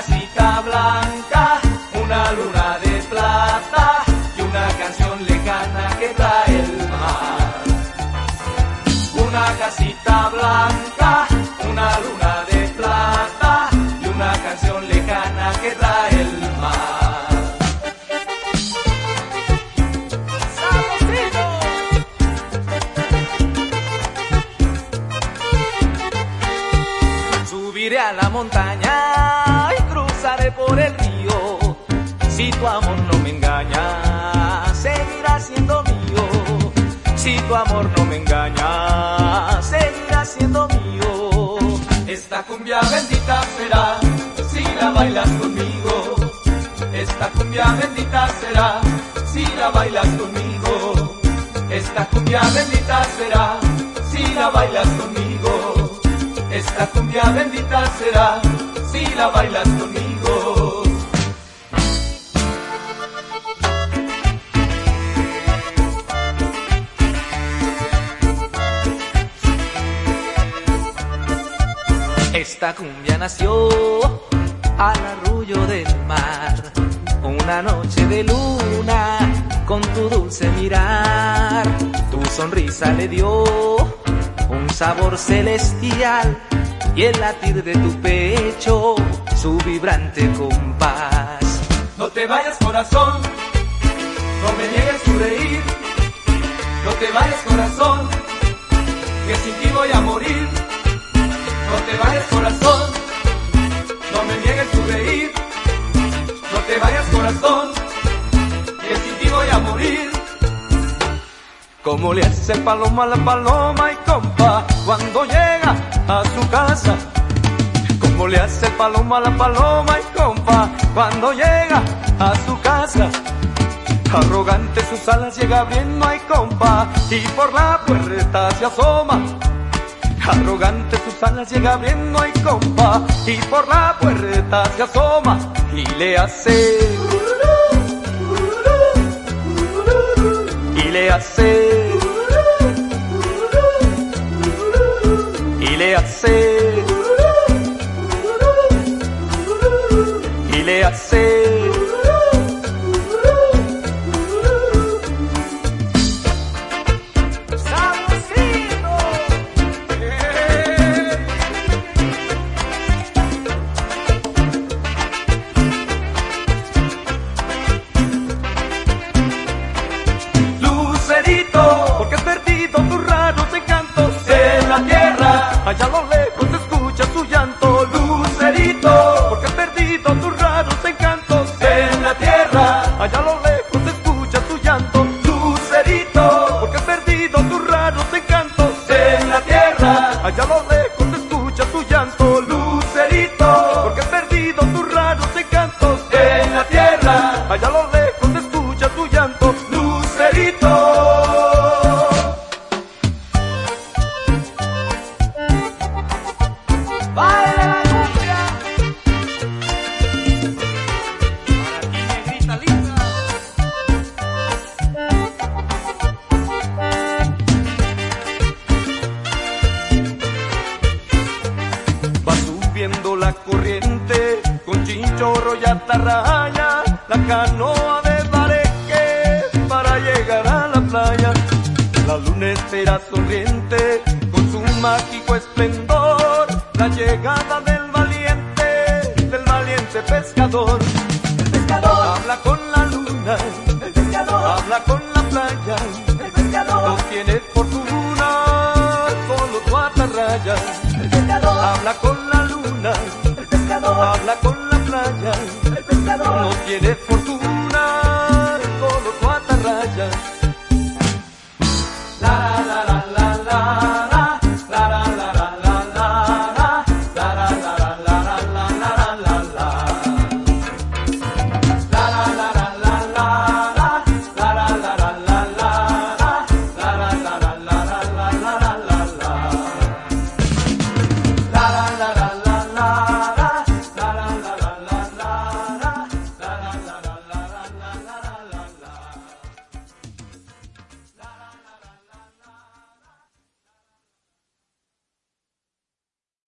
casita blanca, una luna de plata y una canción lejana que trae el mar. Una casita blanca, una luna de plata y una canción lejana que trae el mar. Subiré a la montaña y cruzaré por el río. Si tu amor no me engaña, seguirá siendo mío. Si tu amor no me engaña, seguirá siendo mío. Esta cumbia bendita será si la bailas conmigo. Esta cumbia bendita será si la bailas conmigo. Esta cumbia bendita será si la bailas conmigo. Esta cumbia bendita será si la bailas conmigo. Esta cumbia nació al arrullo del mar, una noche de luna con tu dulce mirar. Tu sonrisa le dio un sabor celestial y el latir de tu pecho su vibrante compás. No te vayas, corazón, no me niegues tu reír. No te vayas, corazón, que sin ti voy a morir. No te vayas, corazón, no me niegues tu reír. No te vayas, corazón, que sin ti voy a morir. Como le hace el paloma a la paloma y compa cuando llega a su casa. Como le hace el paloma a la paloma y compa cuando llega a su casa. Arrogante sus alas llega abriendo ay compa y por la puerta se asoma. Arrogante sus alas llega abriendo ay compa y por la puerta se asoma y le hace y le hace y le hace y le hace. Porque has perdido tus raros encantos en la tierra. Allá a lo lejos se escucha su llanto, Lucerito. Porque has perdido tus raros encantos en la tierra. Allá a lo lejos se escucha su llanto, Lucerito. Porque has perdido tus raros encantos en la tierra. Allá a lo lejos se escucha su llanto, Lucerito. Porque has perdido tus raros encantos en la tierra. Allá a lo lejos se escucha su llanto, Lucerito. La corriente con chinchorro y atarraya, la canoa de bareque para llegar a la playa. La luna espera sonriente con su mágico esplendor la llegada del valiente pescador. El pescador habla con la luna, el pescador habla con la playa, el pescador no tiene fortuna, solo tu atarraya. El pescador habla con la luna, el pescador habla con la playa, el pescador no tiene